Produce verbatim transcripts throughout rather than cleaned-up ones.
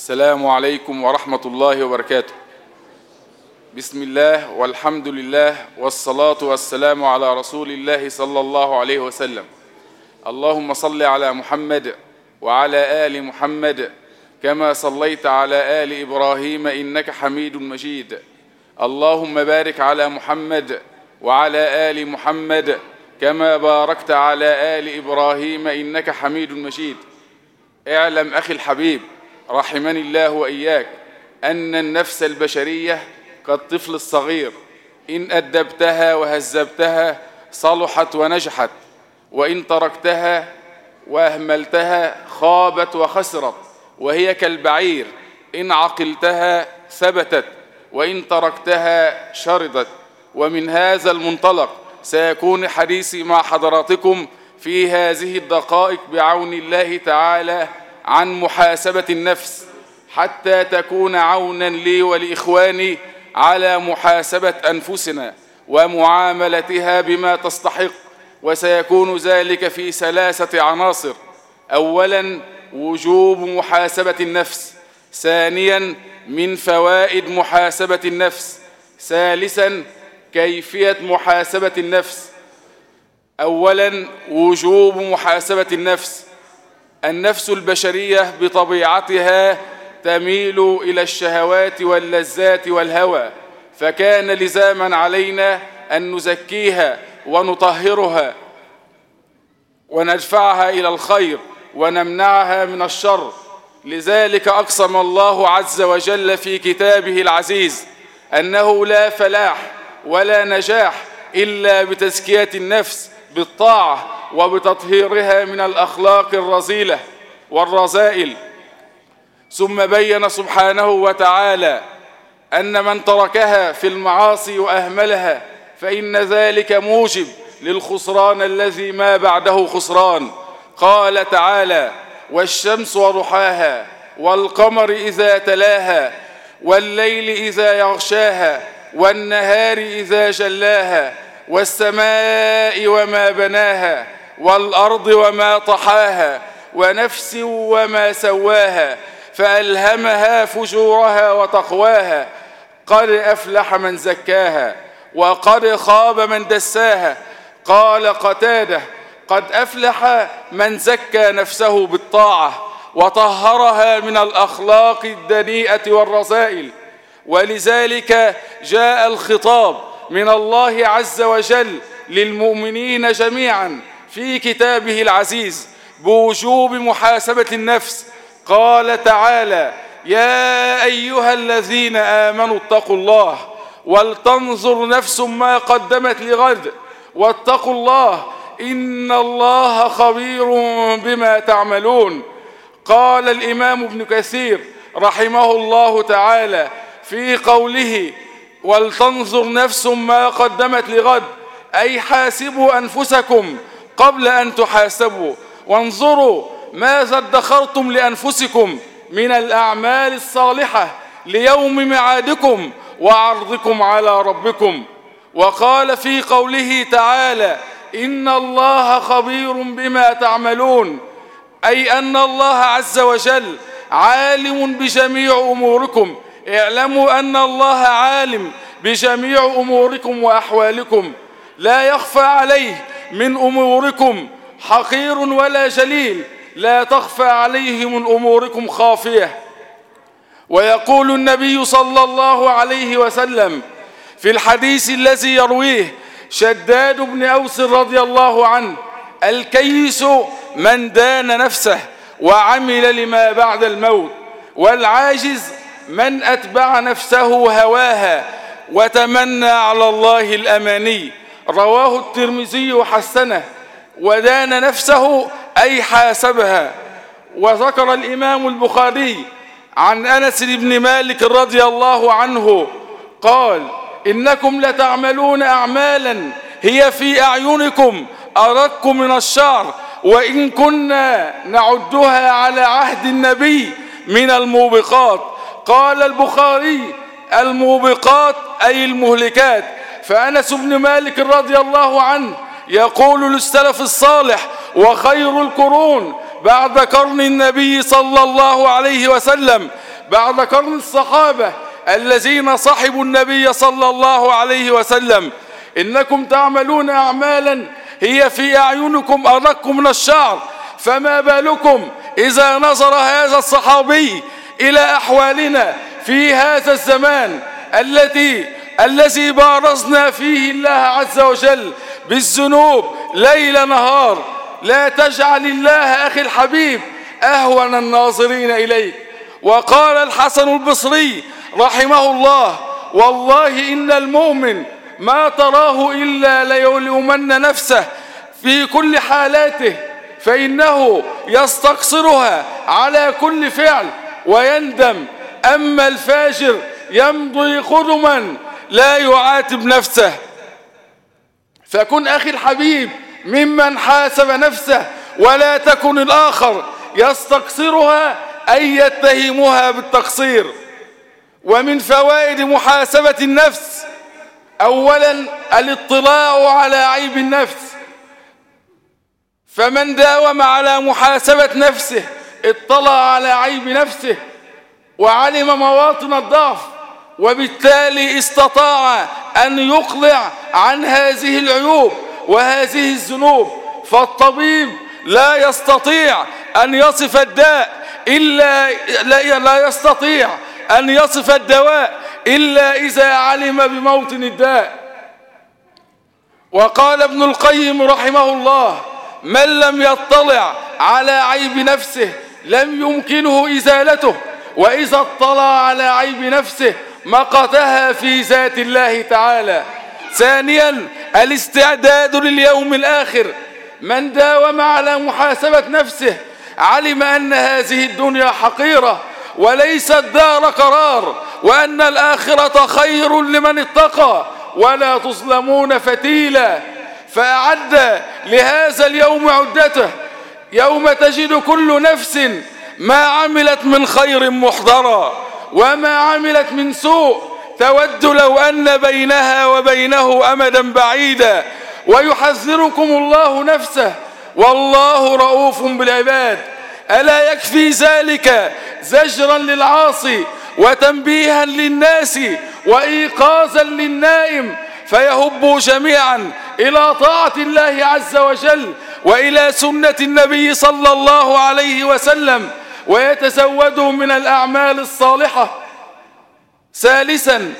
السلام عليكم ورحمة الله وبركاته. بسم الله والحمد لله والصلاة والسلام على رسول الله صلى الله عليه وسلم. اللهم صل على محمد وعلى آل محمد كما صليت على آل إبراهيم إنك حميد مجيد. اللهم بارك على محمد وعلى آل محمد كما باركت على آل إبراهيم إنك حميد مجيد. اعلم أخي الحبيب رحمني الله وإياك أن النفس البشرية كالطفل الصغير، إن أدبتها وهذبتها صلحت ونجحت، وإن تركتها وأهملتها خابت وخسرت. وهي كالبعير، إن عقلتها ثبتت وإن تركتها شردت. ومن هذا المنطلق سيكون حديثي مع حضراتكم في هذه الدقائق بعون الله تعالى عن محاسبة النفس، حتى تكون عونا لي ولإخواني على محاسبة أنفسنا ومعاملتها بما تستحق. وسيكون ذلك في ثلاثة عناصر: أولا وجوب محاسبة النفس، ثانيا من فوائد محاسبة النفس، ثالثا كيفية محاسبة النفس. أولا وجوب محاسبة النفس. النفس البشرية بطبيعتها تميل إلى الشهوات واللذات والهوى، فكان لزاما علينا أن نزكيها ونطهرها وندفعها إلى الخير ونمنعها من الشر. لذلك أقسم الله عز وجل في كتابه العزيز أنه لا فلاح ولا نجاح إلا بتزكية النفس بالطاعة وبتطهيرها من الأخلاق الرذيلة والرذائل. ثم بين سبحانه وتعالى أن من تركها في المعاصي وأهملها فإن ذلك موجب للخسران الذي ما بعده خسران. قال تعالى: والشمس وضحاها والقمر إذا تلاها والليل إذا يغشاها والنهار إذا جلاها والسماء وما بناها والأرض وما طحاها ونفس وما سواها فألهمها فجورها وتقواها قد أفلح من زكاها وقد خاب من دساها. قال قتادة: قد أفلح من زكى نفسه بالطاعة وطهرها من الأخلاق الدنيئة والرذائل. ولذلك جاء الخطاب من الله عز وجل للمؤمنين جميعا في كتابه العزيز بوجوب محاسبة النفس. قال تعالى: يا أيها الذين آمنوا اتقوا الله ولتنظر نفس ما قدمت لغد واتقوا الله إن الله خبير بما تعملون. قال الإمام ابن كثير رحمه الله تعالى في قوله: ولتنظر نفس ما قدمت لغد، أي حاسبوا أنفسكم قبل أن تحاسبوا، وانظروا ماذا ادخرتم لأنفسكم من الأعمال الصالحة ليوم معادكم وعرضكم على ربكم. وقال في قوله تعالى: إن الله خبير بما تعملون، أي أن الله عز وجل عالم بجميع أموركم. اعلموا أن الله عالم بجميع أموركم وأحوالكم، لا يخفى عليه من أموركم حقير ولا جليل، لا تخفى عليه من أموركم خافية. ويقول النبي صلى الله عليه وسلم في الحديث الذي يرويه شداد بن أوس رضي الله عنه: الكيس من دان نفسه وعمل لما بعد الموت، والعاجز من أتبع نفسه هواها وتمنى على الله الأماني. رواه الترمذي وحسنه. ودان نفسه أي حاسبها. وذكر الإمام البخاري عن أنس بن مالك رضي الله عنه قال: إنكم لتعملون أعمالا هي في أعينكم أرق من الشعر، وإن كنا نعدها على عهد النبي من الموبقات. قال البخاري: الموبقات أي المهلكات. فأنس بن مالك رضي الله عنه يقول للسلف الصالح: وخير القرون بعد قرن النبي صلى الله عليه وسلم بعد قرن الصحابة الذين صحبوا النبي صلى الله عليه وسلم: إنكم تعملون أعمالا هي في أعينكم أدق من الشعر، فما بالكم إذا نظر هذا الصحابي إلى أحوالنا في هذا الزمان التي الذي بارزنا فيه الله عز وجل بالذنوب ليل نهار. لا تجعل الله أخي الحبيب أهون الناظرين إليك. وقال الحسن البصري رحمه الله: والله إن المؤمن ما تراه إلا ليلومن نفسه في كل حالاته، فإنه يستقصرها على كل فعل ويندم، أما الفاجر يمضي قدما لا يعاتب نفسه. فكن أخي الحبيب ممن حاسب نفسه، ولا تكن الآخر يستقصرها أي يتهمها بالتقصير. ومن فوائد محاسبة النفس: أولا الاطلاع على عيب النفس، فمن داوم على محاسبة نفسه اطلع على عيب نفسه وعلم مواطن الضعف، وبالتالي استطاع أن يقلع عن هذه العيوب وهذه الذنوب. فالطبيب لا يستطيع أن يصف الداء إلا لا يستطيع أن يصف الدواء إلا إذا علم بموطن الداء. وقال ابن القيم رحمه الله: من لم يطلع على عيب نفسه لم يمكنه إزالته، وإذا اطلع على عيب نفسه مقتها في ذات الله تعالى. ثانيا الاستعداد لليوم الآخر، من داوم على محاسبة نفسه علم أن هذه الدنيا حقيرة وليست دار قرار، وأن الآخرة خير لمن اتقى ولا تظلمون فتيلا. فأعد لهذا اليوم عدته، يوم تجد كل نفس ما عملت من خير محضرا وما عملت من سوء تود لو أن بينها وبينه أمدا بعيدا، ويحذركم الله نفسه والله رؤوف بالعباد. ألا يكفي ذلك زجرا للعاصي وتنبيها للناس وإيقاظا للنائم، فيهبوا جميعا إلى طاعة الله عز وجل وإلى سنة النبي صلى الله عليه وسلم، ويتزودوا من الأعمال الصالحة. ثالثا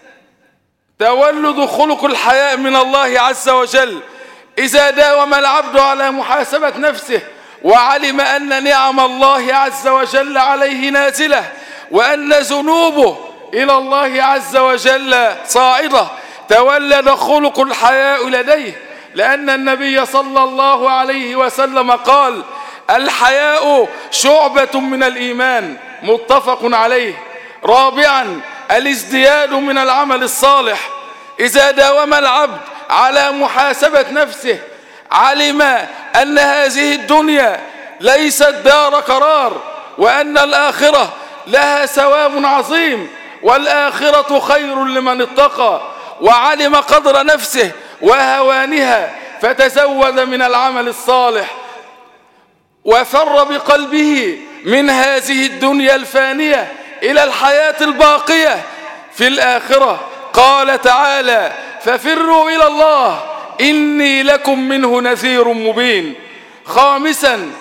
تولد خلق الحياء من الله عز وجل. إذا داوم العبد على محاسبة نفسه وعلم أن نعم الله عز وجل عليه نازلة، وأن ذنوبه إلى الله عز وجل صاعدة، تولد خلق الحياء لديه، لأن النبي صلى الله عليه وسلم قال: الحياء شعبة من الإيمان، متفق عليه. رابعا الازدياد من العمل الصالح. إذا داوم العبد على محاسبة نفسه علم أن هذه الدنيا ليست دار قرار، وأن الآخرة لها ثواب عظيم، والآخرة خير لمن اتقى، وعلم قدر نفسه وهوانها فتزود من العمل الصالح، وفر بقلبه من هذه الدنيا الفانية إلى الحياة الباقية في الآخرة. قال تعالى: ففروا إلى الله إني لكم منه نذير مبين. خامسا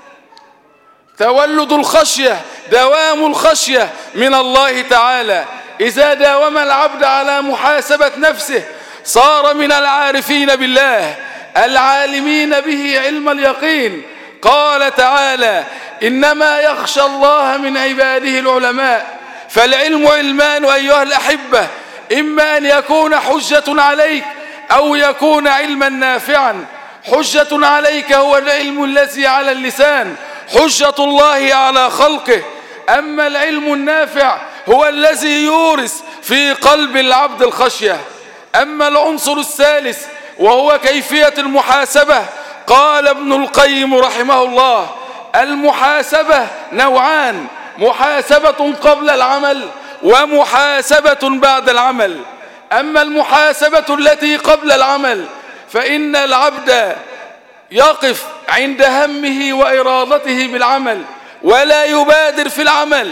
تولد الخشية، دوام الخشية من الله تعالى. إذا داوم العبد على محاسبة نفسه صار من العارفين بالله العالمين به علم اليقين. قال تعالى: إنما يخشى الله من عباده العلماء. فالعلم علمان أيها الأحبة، إما أن يكون حجة عليك أو يكون علما نافعا. حجة عليك هو العلم الذي على اللسان، حجة الله على خلقه. أما العلم النافع هو الذي يورث في قلب العبد الخشية. أما العنصر الثالث وهو كيفية المحاسبة، قال ابن القيم رحمه الله: المحاسبة نوعان: محاسبة قبل العمل ومحاسبة بعد العمل. أما المحاسبة التي قبل العمل فإن العبد يقف عند همه وإرادته بالعمل ولا يبادر في العمل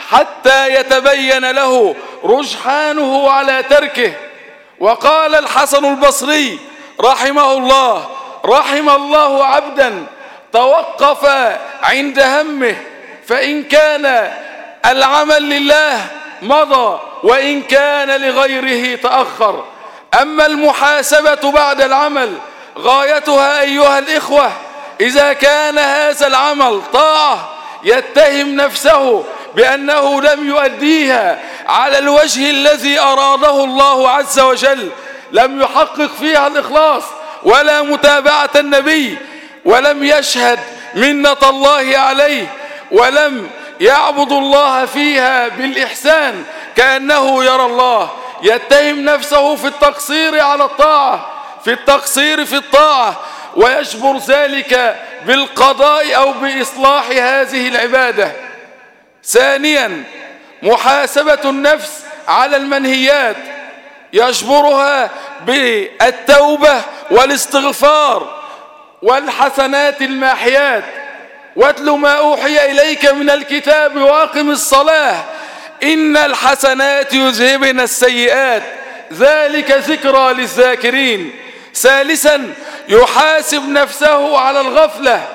حتى يتبين له رجحانه على تركه. وقال الحسن البصري رحمه الله: رحم الله عبدا توقف عند همه، فإن كان العمل لله مضى وإن كان لغيره تأخر. أما المحاسبة بعد العمل غايتها أيها الإخوة إذا كان هذا العمل طاعة يتهم نفسه بأنه لم يؤديها على الوجه الذي أراده الله عز وجل، لم يحقق فيها الإخلاص ولا متابعة النبي، ولم يشهد منة الله عليه، ولم يعبد الله فيها بالإحسان كأنه يرى الله، يتهم نفسه في التقصير على الطاعة في التقصير في الطاعة ويجبر ذلك بالقضاء أو بإصلاح هذه العبادة. ثانيا، محاسبة النفس على المنهيات يجبرها بالتوبة والاستغفار والحسنات الماحيات. واتل ما أوحي إليك من الكتاب وأقم الصلاة إن الحسنات يذهبن السيئات ذلك ذكرى للذاكرين. ثالثا، يحاسب نفسه على الغفلة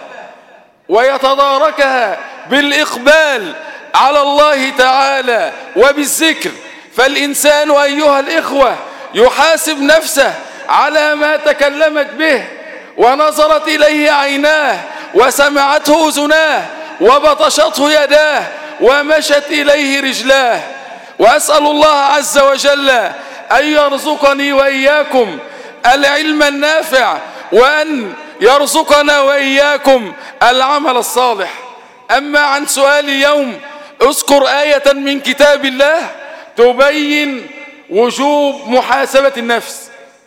ويتداركها بالإقبال على الله تعالى وبالذكر. فالإنسان أيها الإخوة يحاسب نفسه على ما تكلمت به ونظرت إليه عيناه وسمعته أذناه وبطشته يداه ومشت إليه رجلاه. وأسأل الله عز وجل أن يرزقني وإياكم العلم النافع وأن يرزقنا وإياكم العمل الصالح. أما عن سؤال اليوم، اذكر آية من كتاب الله تبين وجوب محاسبة النفس.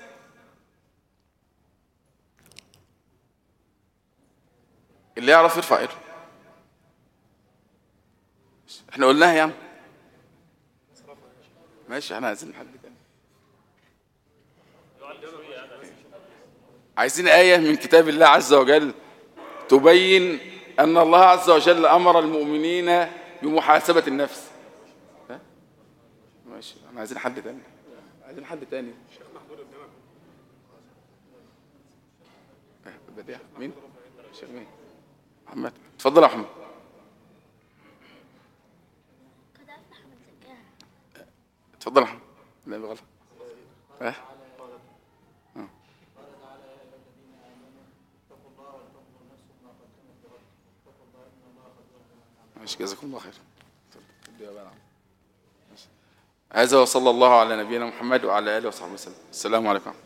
اللي يعرف يرفع ايده. احنا قلناها يا عم. ماشي، احنا عايزين حد تاني. عايزين آية من كتاب الله عز وجل تبين أن الله عز وجل أمر المؤمنين بمحاسبة النفس. ماشي، احنا عايزين حد تاني. عايزين حد تاني. الشيخ محمود قدامك. بديع مين؟ الشيخ مين؟ محمد. اتفضل يا محمد. اتفضل يا محمد. لا غلط. ها؟ اه. ماشي، جزاكم الله خير. هذا وصلى الله على نبينا محمد وعلى آله وصحبه وسلم. السلام عليكم.